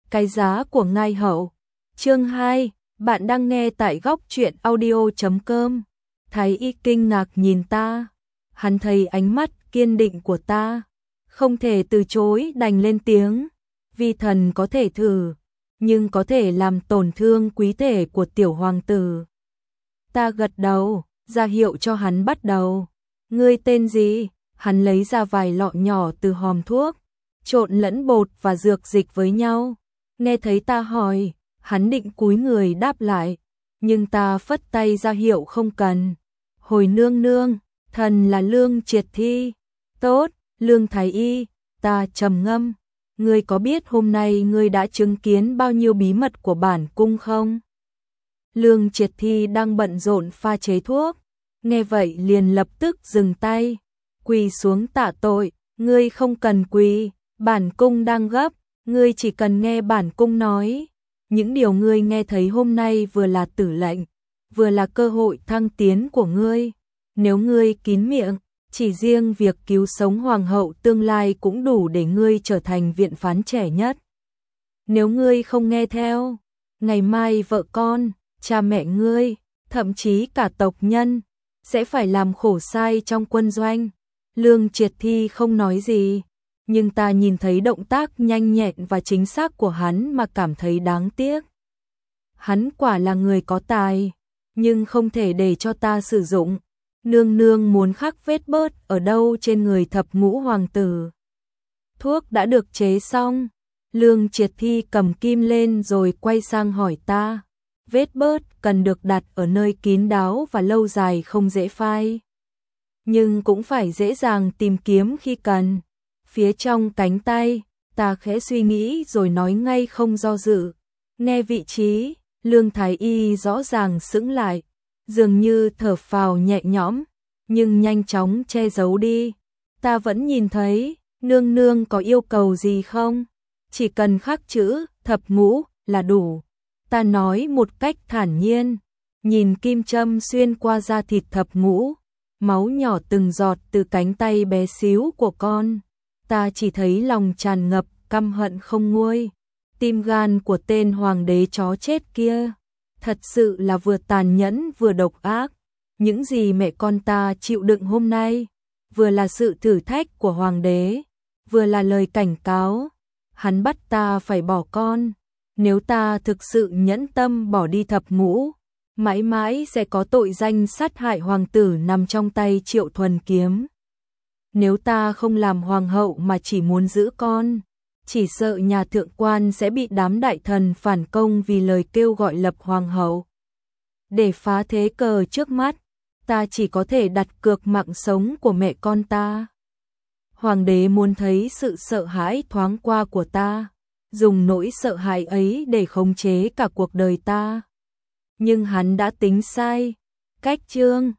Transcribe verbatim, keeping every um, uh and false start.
Cái giá của ngai hậu. Chương hai, bạn đang nghe tại góc truyện audio chấm com. Thái Y kinh ngạc nhìn ta, hắn thấy ánh mắt kiên định của ta, không thể từ chối đành lên tiếng, vi thần có thể thử, nhưng có thể làm tổn thương quý thể của tiểu hoàng tử. Ta gật đầu, ra hiệu cho hắn bắt đầu. Ngươi tên gì? Hắn lấy ra vài lọ nhỏ từ hòm thuốc, trộn lẫn bột và dược dịch với nhau. Nghe thấy ta hỏi, hắn định cúi người đáp lại, nhưng ta phất tay ra hiệu không cần. Hồi nương nương, thần là Lương Triệt Thi. Tốt, Lương Thái Y, ta trầm ngâm. Ngươi có biết hôm nay ngươi đã chứng kiến bao nhiêu bí mật của bản cung không? Lương Triệt Thi đang bận rộn pha chế thuốc, nghe vậy liền lập tức dừng tay, quỳ xuống tạ tội. Ngươi không cần quỳ, bản cung đang gấp, ngươi chỉ cần nghe bản cung nói. Những điều ngươi nghe thấy hôm nay vừa là tử lệnh, vừa là cơ hội thăng tiến của ngươi. Nếu ngươi kín miệng, chỉ riêng việc cứu sống hoàng hậu tương lai cũng đủ để ngươi trở thành viện phán trẻ nhất. Nếu ngươi không nghe theo, ngày mai vợ con, cha mẹ ngươi, thậm chí cả tộc nhân, sẽ phải làm khổ sai trong quân doanh. Lương Triệt Thi không nói gì, nhưng ta nhìn thấy động tác nhanh nhẹn và chính xác của hắn mà cảm thấy đáng tiếc. Hắn quả là người có tài, nhưng không thể để cho ta sử dụng. Nương nương muốn khắc vết bớt ở đâu trên người thập ngũ hoàng tử? Thuốc đã được chế xong. Lương Triệt Thi cầm kim lên rồi quay sang hỏi ta. Vết bớt cần được đặt ở nơi kín đáo và lâu dài không dễ phai, nhưng cũng phải dễ dàng tìm kiếm khi cần. Phía trong cánh tay, ta khẽ suy nghĩ rồi nói ngay không do dự. Nghe vị trí, Lương Thái Y rõ ràng sững lại, dường như thở phào nhẹ nhõm, nhưng nhanh chóng che giấu đi. Ta vẫn nhìn thấy, nương nương có yêu cầu gì không? Chỉ cần khắc chữ thập ngũ là đủ. Ta nói một cách thản nhiên, nhìn kim châm xuyên qua da thịt thập ngũ, máu nhỏ từng giọt từ cánh tay bé xíu của con. Ta chỉ thấy lòng tràn ngập căm hận không nguôi. Tim gan của tên hoàng đế chó chết kia, thật sự là vừa tàn nhẫn vừa độc ác. Những gì mẹ con ta chịu đựng hôm nay, vừa là sự thử thách của hoàng đế, vừa là lời cảnh cáo. Hắn bắt ta phải bỏ con. Nếu ta thực sự nhẫn tâm bỏ đi thập ngũ, mãi mãi sẽ có tội danh sát hại hoàng tử nằm trong tay Triệu Thuần Kiếm. Nếu ta không làm hoàng hậu mà chỉ muốn giữ con, chỉ sợ nhà thượng quan sẽ bị đám đại thần phản công vì lời kêu gọi lập hoàng hậu. Để phá thế cờ trước mắt, ta chỉ có thể đặt cược mạng sống của mẹ con ta. Hoàng đế muốn thấy sự sợ hãi thoáng qua của ta, dùng nỗi sợ hãi ấy để khống chế cả cuộc đời ta. Nhưng hắn đã tính sai. Cách chương